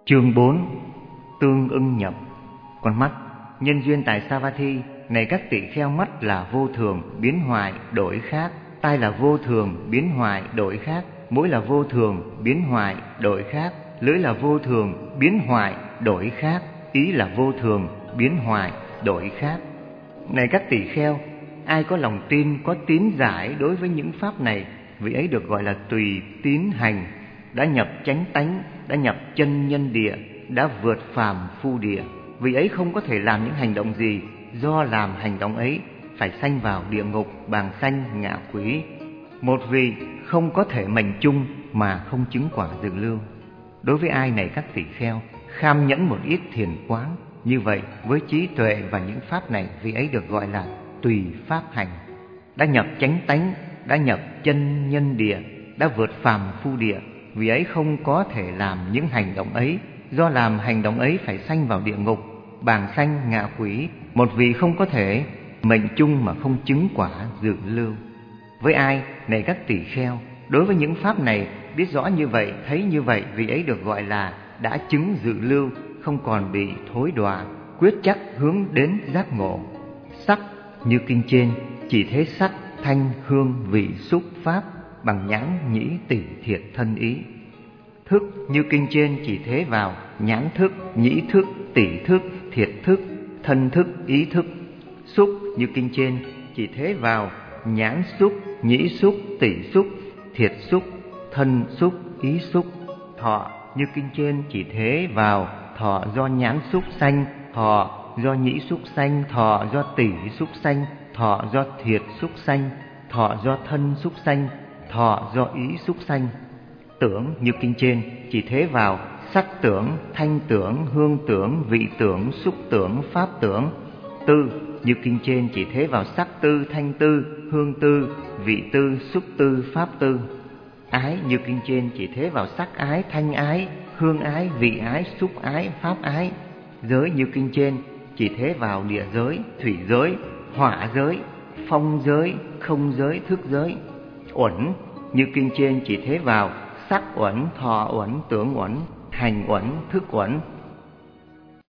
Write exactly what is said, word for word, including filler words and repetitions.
Chương bốn. Tương ưng nhập. Con mắt, nhân duyên tại Savatthi, này các tỳ kheo: mắt là vô thường, biến hoại, đổi khác; tai là vô thường, biến hoại, đổi khác; mũi là vô thường, biến hoại, đổi khác; lưỡi là vô thường, biến hoại, đổi khác; ý là vô thường, biến hoại, đổi khác. Này các tỳ kheo, ai có lòng tin, có tín giải đối với những pháp này, vị ấy được gọi là tùy tín hành, đã nhập chánh tánh, đã nhập chân nhân địa, đã vượt phàm phu địa. Vị ấy không có thể làm những hành động gì, do làm hành động ấy phải sanh vào địa ngục, bàng sanh, ngạ quỷ. Một vị không có thể mệnh chung mà không chứng quả dự lưu. Đối với ai này các tỳ kheo kham nhẫn một ít thiền quán, như vậy với trí tuệ và những pháp này, vị ấy được gọi là tùy pháp hành, đã nhập chánh tánh, đã nhập chân nhân địa, đã vượt phàm phu địa. Vì ấy không có thể làm những hành động ấy, do làm hành động ấy phải sanh vào địa ngục, bàng sanh, ngạ quỷ. Một vị không có thể mệnh chung mà không chứng quả dự lưu. Với ai này các tỳ kheo, đối với những pháp này biết rõ như vậy, thấy như vậy, vị ấy được gọi là đã chứng dự lưu, không còn bị thối đọa, quyết chắc hướng đến giác ngộ. Sắc như kinh trên, chỉ thế sắc, thanh, hương, vị, xúc, pháp, bằng nhãn, nhĩ, tỷ, thiệt, thân, ý. Thức như kinh trên, chỉ thế vào nhãn thức, nhĩ thức, tỷ thức, thiệt thức, thân thức, ý thức. Xúc như kinh trên, chỉ thế vào nhãn xúc, nhĩ xúc, tỷ xúc, thiệt xúc, thân xúc, ý xúc. Thọ như kinh trên, chỉ thế vào thọ do nhãn xúc sanh, thọ do nhĩ xúc sanh, thọ do tỷ xúc sanh, thọ do thiệt xúc sanh, thọ do thân xúc sanh, thọ do ý xúc sanh. Tưởng như kinh trên, chỉ thế vào sắc tưởng, thanh tưởng, hương tưởng, vị tưởng, xúc tưởng, pháp tưởng. Tư như kinh trên, chỉ thế vào sắc tư, thanh tư, hương tư, vị tư, xúc tư, pháp tư. Ái như kinh trên, chỉ thế vào sắc ái, thanh ái, hương ái, vị ái, xúc ái, pháp ái. Giới như kinh trên, chỉ thế vào địa giới, thủy giới, hỏa giới, phong giới, không giới, thức giới. Uẩn như kinh trên, chỉ thế vào sắc uẩn, thọ uẩn, tưởng uẩn, hành uẩn, thức uẩn,